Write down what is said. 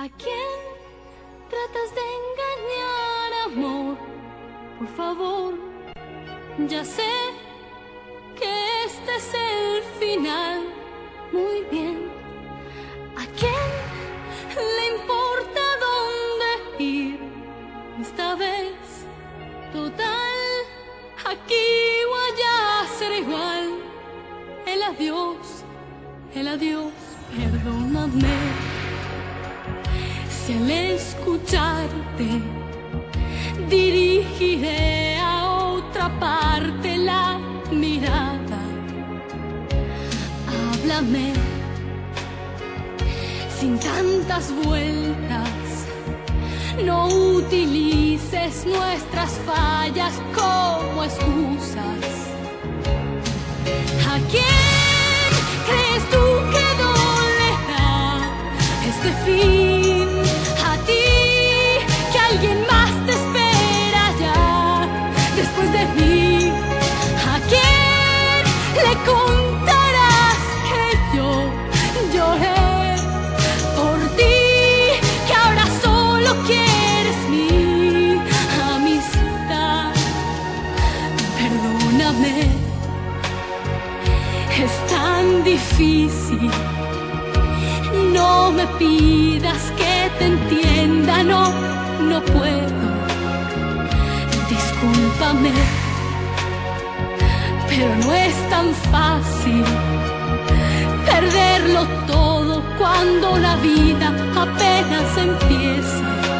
¿A quién tratas de engañar, amor? Por favor, ya sé que este es el final. Muy bien. ¿A quién le importa dónde ir esta vez? Total, aquí o allá será igual. El adiós, perdóname. Si al escucharte dirigiré a otra parte la mirada, háblame sin tantas vueltas, no utilices nuestras fallas como excusas. ¿A quién crees tú que dolerá este fin? A ti, que alguien más te espera ya después de mí. ¿A quién le contarás que yo lloré por ti, que ahora solo quieres mi amistad? Perdóname, es tan difícil. No me pidas que te entienda, no puedo. Discúlpame, pero no es tan fácil perderlo todo cuando la vida apenas empieza.